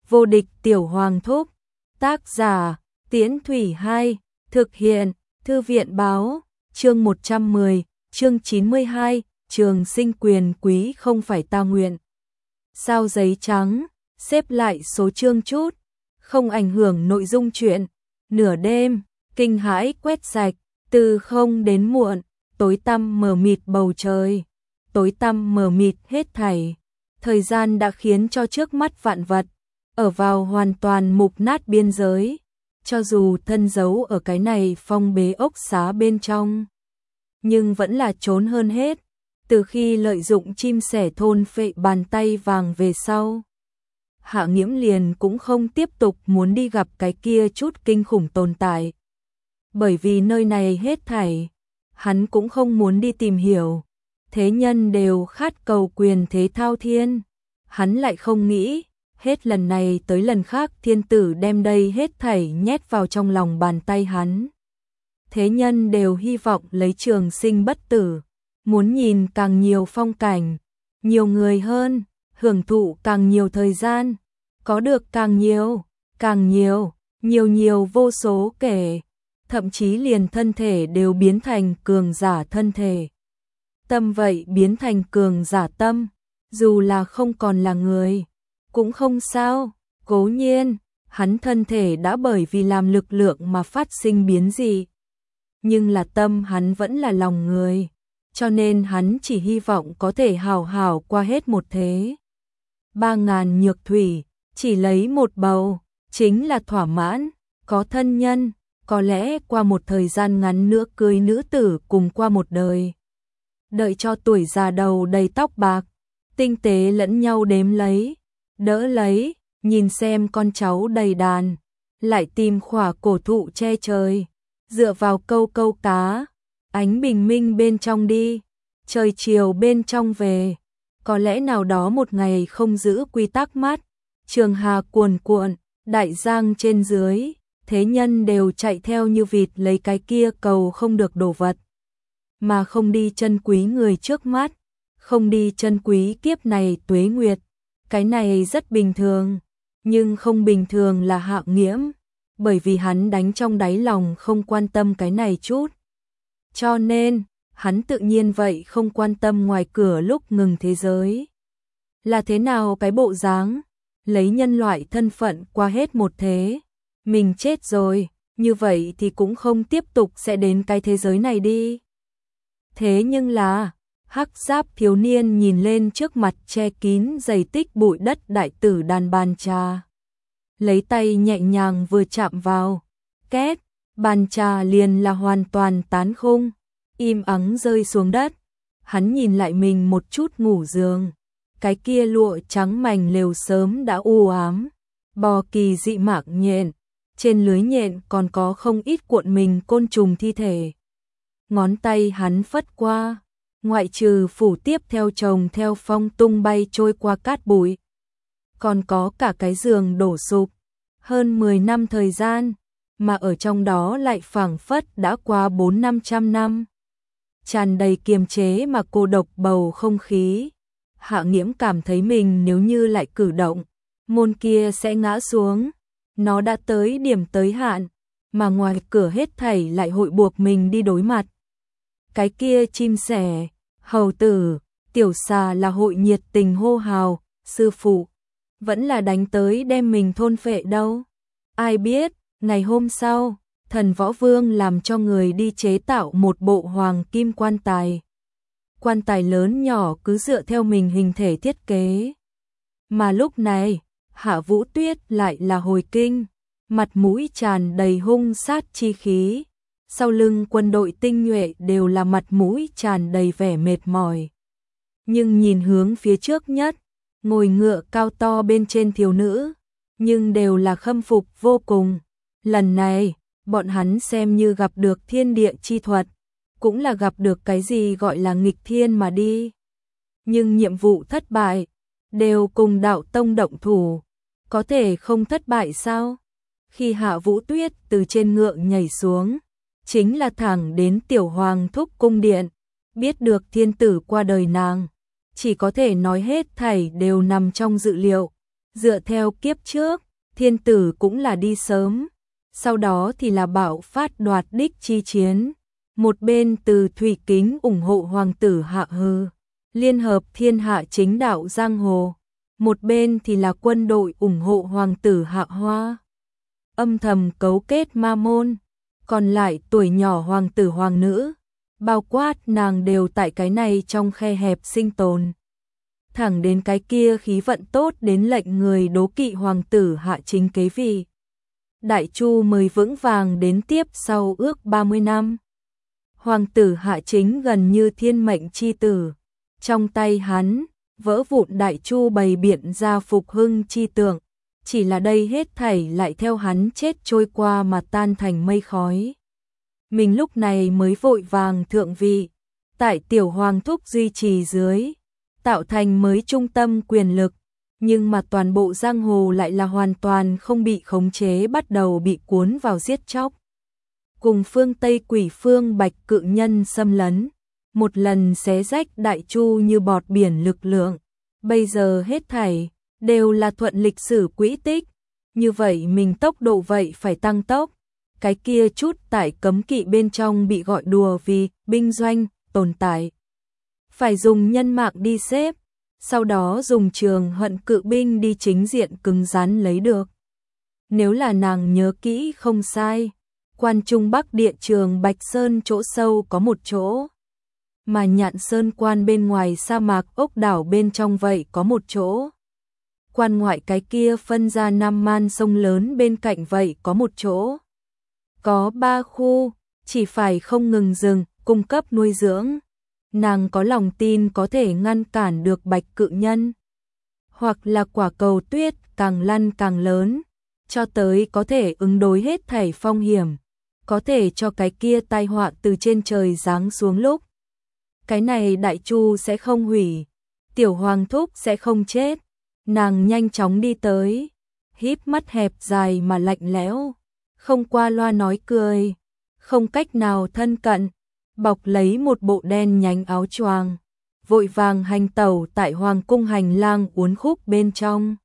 Vô địch tiểu hoàng thúc. Tác giả, Tiễn Thủy 2, thực hiện, Thư viện báo, chương 110, chương 92, trường sinh quyền quý không phải ta nguyện. Sao giấy trắng, xếp lại số chương chút, không ảnh hưởng nội dung truyện. Nửa đêm, kinh hãi quét sạch, từ không đến muộn, tối tăm mờ mịt bầu trời, tối tăm mờ mịt hết thảy. Thời gian đã khiến cho trước mắt vạn vật ở vào hoàn toàn mục nát biên giới, cho dù thân giấu ở cái này phong bế ốc xá bên trong, nhưng vẫn là trốn hơn hết. Từ khi lợi dụng chim sẻ thôn phệ bàn tay vàng về sau, Hạ Nghiễm liền cũng không tiếp tục muốn đi gặp cái kia chút kinh khủng tồn tại. Bởi vì nơi này hết thảy, hắn cũng không muốn đi tìm hiểu. Thế nhân đều khát cầu quyền thế thao thiên, hắn lại không nghĩ, hết lần này tới lần khác thiên tử đem đây hết thảy nhét vào trong lòng bàn tay hắn. Thế nhân đều hy vọng lấy trường sinh bất tử, muốn nhìn càng nhiều phong cảnh, nhiều người hơn, hưởng thụ càng nhiều thời gian, có được càng nhiều, nhiều vô số kể, thậm chí liền thân thể đều biến thành cường giả thân thể. Tâm vậy biến thành cường giả tâm, dù là không còn là người, cũng không sao, cố nhiên, hắn thân thể đã bởi vì làm lực lượng mà phát sinh biến dị. Nhưng là tâm hắn vẫn là lòng người, cho nên hắn chỉ hy vọng có thể hào hào qua hết một thế. 3.000 nhược thủy, chỉ lấy một bầu, chính là thỏa mãn, có thân nhân, có lẽ qua một thời gian ngắn nữa cưới nữ tử cùng qua một đời. Đợi cho tuổi già đầu đầy tóc bạc, tinh tế lẫn nhau đếm lấy, đỡ lấy, nhìn xem con cháu đầy đàn, lại tìm khỏa cổ thụ che trời, dựa vào câu câu cá, ánh bình minh bên trong đi, trời chiều bên trong về. Có lẽ nào đó một ngày không giữ quy tắc mát, trường hà cuồn cuộn, đại giang trên dưới, thế nhân đều chạy theo như vịt lấy cái kia cầu không được đồ vật, mà không đi chân quý người trước mắt, không đi chân quý kiếp này tuế nguyệt. Cái này rất bình thường, nhưng không bình thường là Hạ Nghiễm, bởi vì hắn đánh trong đáy lòng không quan tâm cái này chút. Cho nên, hắn tự nhiên vậy không quan tâm ngoài cửa lúc ngừng thế giới là thế nào cái bộ dáng, lấy nhân loại thân phận qua hết một thế. Mình chết rồi, như vậy thì cũng không tiếp tục sẽ đến cái thế giới này đi. Thế nhưng là, hắc giáp thiếu niên nhìn lên trước mặt che kín dày tích bụi đất đại tử đàn bàn trà. Lấy tay nhẹ nhàng vừa chạm vào, két, bàn trà liền là hoàn toàn tán khung, im ắng rơi xuống đất. Hắn nhìn lại mình một chút ngủ giường, cái kia lụa trắng mảnh lều sớm đã u ám, bò kỳ dị mạc nhện, trên lưới nhện còn có không ít cuộn mình côn trùng thi thể. Ngón tay hắn phất qua, ngoại trừ phủ tiếp theo chồng theo phong tung bay trôi qua cát bụi, còn có cả cái giường đổ sụp, hơn 10 năm thời gian, mà ở trong đó lại phảng phất đã qua 400-500 năm. Tràn đầy kiềm chế mà cô độc bầu không khí. Hạ Nghiễm cảm thấy mình nếu như lại cử động, môn kia sẽ ngã xuống. Nó đã tới điểm tới hạn, mà ngoài cửa hết thảy lại hội buộc mình đi đối mặt. Cái kia chim sẻ, hầu tử, tiểu xà là hội nhiệt tình hô hào, sư phụ, vẫn là đánh tới đem mình thôn phệ đâu. Ai biết, ngày hôm sau, Thần Võ Vương làm cho người đi chế tạo một bộ hoàng kim quan tài. Quan tài lớn nhỏ cứ dựa theo mình hình thể thiết kế. Mà lúc này, Hạ Vũ Tuyết lại là hồi kinh, mặt mũi tràn đầy hung sát chi khí. Sau lưng quân đội tinh nhuệ đều là mặt mũi tràn đầy vẻ mệt mỏi. Nhưng nhìn hướng phía trước nhất, ngồi ngựa cao to bên trên thiếu nữ, nhưng đều là khâm phục vô cùng. Lần này, bọn hắn xem như gặp được thiên địa chi thuật, cũng là gặp được cái gì gọi là nghịch thiên mà đi. Nhưng nhiệm vụ thất bại, đều cùng đạo tông động thủ, có thể không thất bại sao? Khi Hạ Vũ Tuyết từ trên ngựa nhảy xuống, chính là thẳng đến tiểu hoàng thúc cung điện, biết được thiên tử qua đời nàng, chỉ có thể nói hết thảy đều nằm trong dự liệu. Dựa theo kiếp trước, thiên tử cũng là đi sớm, sau đó thì là bạo phát đoạt đích chi chiến. Một bên từ Thủy Kính ủng hộ hoàng tử Hạ Hư, liên hợp thiên hạ chính đạo giang hồ. Một bên thì là quân đội ủng hộ hoàng tử Hạ Hoa, âm thầm cấu kết ma môn. Còn lại tuổi nhỏ hoàng tử hoàng nữ, bao quát nàng đều tại cái này trong khe hẹp sinh tồn. Thẳng đến cái kia khí vận tốt đến lệnh người đố kỵ hoàng tử Hạ Chính kế vị. Đại Chu mới vững vàng đến tiếp sau ước 30 năm. Hoàng tử Hạ Chính gần như thiên mệnh chi tử, trong tay hắn, vỡ vụn Đại Chu bày biện ra phục hưng chi tượng, chỉ là đây hết thảy lại theo hắn chết trôi qua mà tan thành mây khói. Mình lúc này mới vội vàng thượng vị, tại tiểu hoàng thúc duy trì dưới, tạo thành mới trung tâm quyền lực, nhưng mà toàn bộ giang hồ lại là hoàn toàn không bị khống chế, bắt đầu bị cuốn vào giết chóc. Cùng phương Tây quỷ phương Bạch Cự Nhân xâm lấn, một lần xé rách Đại Chu như bọt biển lực lượng. Bây giờ hết thảy đều là thuận lịch sử quỹ tích, như vậy mình tốc độ vậy phải tăng tốc. Cái kia chút tại cấm kỵ bên trong bị gọi đùa vì binh doanh tồn tại, phải dùng nhân mạng đi xếp, sau đó dùng trường hận cự binh đi chính diện cứng rắn lấy được. Nếu là nàng nhớ kỹ không sai, quan trung Bắc địa trường Bạch Sơn chỗ sâu có một chỗ, mà Nhạn Sơn quan bên ngoài sa mạc ốc đảo bên trong vậy có một chỗ. Quan ngoại cái kia phân ra Nam Man sông lớn bên cạnh vậy có một chỗ. Có 3 khu, chỉ phải không ngừng dừng, cung cấp nuôi dưỡng. Nàng có lòng tin có thể ngăn cản được Bạch Cự Nhân. Hoặc là quả cầu tuyết càng lăn càng lớn, cho tới có thể ứng đối hết thảy phong hiểm, có thể cho cái kia tai họa từ trên trời giáng xuống lúc. Cái này Đại Chu sẽ không hủy, tiểu hoàng thúc sẽ không chết. Nàng nhanh chóng đi tới, híp mắt hẹp dài mà lạnh lẽo, không qua loa nói cười, không cách nào thân cận, bọc lấy một bộ đen nhánh áo choàng, vội vàng hành tẩu tại hoàng cung hành lang uốn khúc bên trong.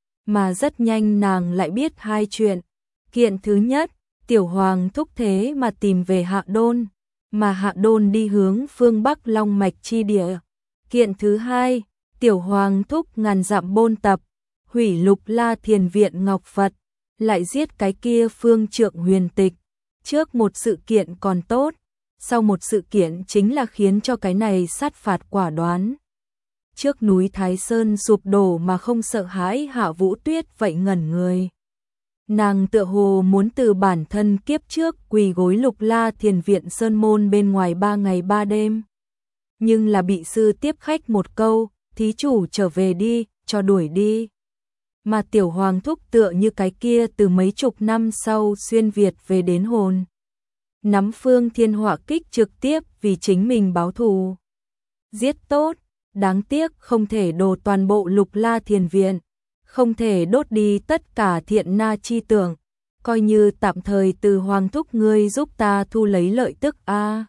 Mà rất nhanh nàng lại biết 2 chuyện. Kiện thứ nhất, tiểu hoàng thúc thế mà tìm về Hạ Đôn, mà Hạ Đôn đi hướng phương Bắc Long Mạch chi địa. Kiện thứ hai, tiểu hoàng thúc ngàn dặm bôn tập, hủy Lục La Thiền Viện Ngọc Phật, lại giết cái kia Phương Trượng Huyền Tịch. Trước một sự kiện còn tốt, sau một sự kiện chính là khiến cho cái này sát phạt quả đoán. Trước núi Thái Sơn sụp đổ mà không sợ hãi Hạ Vũ Tuyết vậy ngẩn người. Nàng tựa hồ muốn từ bản thân kiếp trước quỳ gối Lục La Thiền Viện Sơn Môn bên ngoài 3 ngày 3 đêm. Nhưng là bị sư tiếp khách một câu, thí chủ trở về đi, cho đuổi đi. Mà tiểu hoàng thúc tựa như cái kia từ mấy chục năm sau xuyên Việt về đến hồn. Nắm phương thiên họa kích trực tiếp vì chính mình báo thù. Giết tốt, đáng tiếc không thể đổ toàn bộ Lục La Thiền Viện, không thể đốt đi tất cả thiện na chi tưởng, coi như tạm thời từ hoàng thúc ngươi giúp ta thu lấy lợi tức a.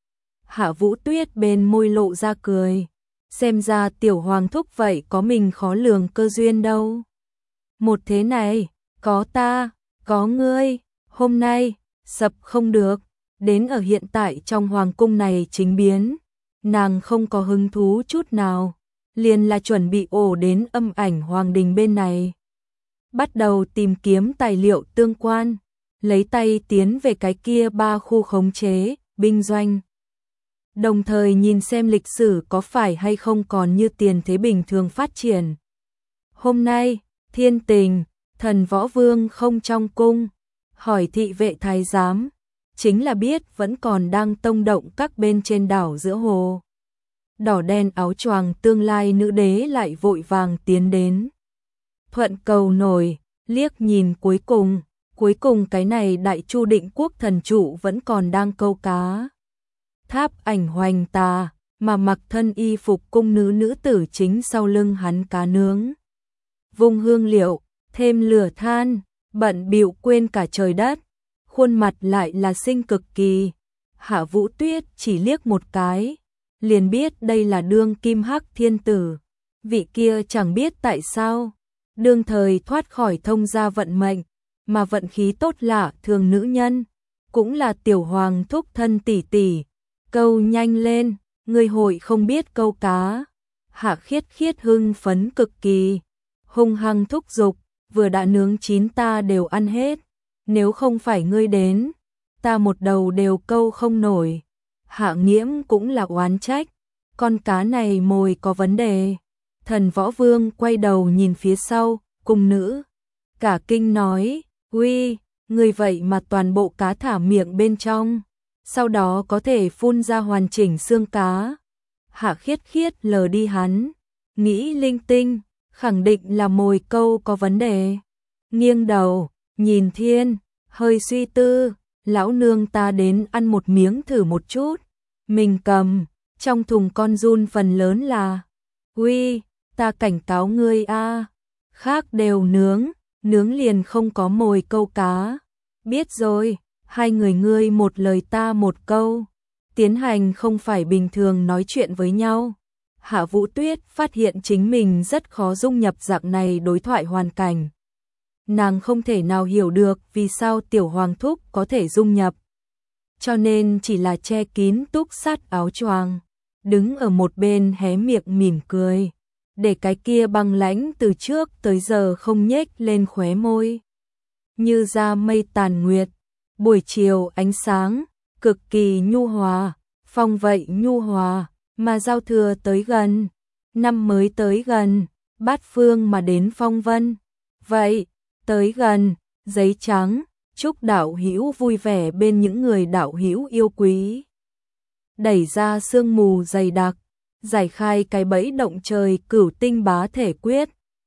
Hạ Vũ Tuyết bên môi lộ ra cười, xem ra tiểu hoàng thúc vậy có mình khó lường cơ duyên đâu. Một thế này, có ta, có ngươi, hôm nay, sập không được, đến ở hiện tại trong hoàng cung này chính biến, nàng không có hứng thú chút nào, liền là chuẩn bị ổ đến Âm Ảnh Hoàng Đình bên này. Bắt đầu tìm kiếm tài liệu tương quan, lấy tay tiến về cái kia 3 khu khống chế, binh doanh. Đồng thời nhìn xem lịch sử có phải hay không còn như tiền thế bình thường phát triển. Hôm nay, Thiên Tình, Thần Võ Vương không trong cung, hỏi thị vệ thái giám, chính là biết vẫn còn đang tông động các bên trên đảo giữa hồ. Đỏ đen áo choàng tương lai nữ đế lại vội vàng tiến đến. Thuận cầu nổi, liếc nhìn cuối cùng cái này Đại Chu Định Quốc thần trụ vẫn còn đang câu cá. Tháp Ảnh Hoành Tà, mà mặc thân y phục cung nữ tử chính sau lưng hắn cá nướng. Vung hương liệu, thêm lửa than, bận bịu quên cả trời đất, khuôn mặt lại là xinh cực kỳ. Hạ Vũ Tuyết chỉ liếc một cái, liền biết đây là đương kim hắc thiên tử. Vị kia chẳng biết tại sao, đương thời thoát khỏi thông gia vận mệnh, mà vận khí tốt lạ thường nữ nhân, cũng là tiểu hoàng thúc thân tỷ tỷ, câu nhanh lên, người hội không biết câu cá. Hạ Khiết Khiết hưng phấn cực kỳ, hung hăng thúc giục, vừa đã nướng chín ta đều ăn hết, nếu không phải ngươi đến, ta một đầu đều câu không nổi. Hạ Nghiễm cũng là oán trách, con cá này mồi có vấn đề. Thần Võ Vương quay đầu nhìn phía sau, cung nữ cả kinh nói, uy, người vậy mà toàn bộ cá thả miệng bên trong, sau đó có thể phun ra hoàn chỉnh xương cá. Hạ Khiết Khiết lờ đi hắn, nghĩ linh tinh, khẳng định là mồi câu có vấn đề. Nghiêng đầu, nhìn thiên, hơi suy tư, lão nương ta đến ăn một miếng thử một chút. Mình cầm, trong thùng con giun phần lớn là, uy, ta cảnh cáo ngươi a, khác đều nướng liền không có mồi câu cá. Biết rồi, hai người ngươi một lời ta một câu, tiến hành không phải bình thường nói chuyện với nhau. Hạ Vũ Tuyết phát hiện chính mình rất khó dung nhập dạng này đối thoại hoàn cảnh. Nàng không thể nào hiểu được vì sao tiểu hoàng thúc có thể dung nhập. Cho nên chỉ là che kín túc sát áo choàng, đứng ở một bên hé miệng mỉm cười, để cái kia băng lãnh từ trước tới giờ không nhếch lên khóe môi. Như da mây tàn nguyệt, buổi chiều ánh sáng, cực kỳ nhu hòa, phong vậy nhu hòa, mà giao thừa tới gần, năm mới tới gần, bát phương mà đến phong vân. Vậy, tới gần, giấy trắng, chúc đạo hữu vui vẻ bên những người đạo hữu yêu quý. Đẩy ra sương mù dày đặc, giải khai cái bẫy động trời cửu tinh bá thể quyết.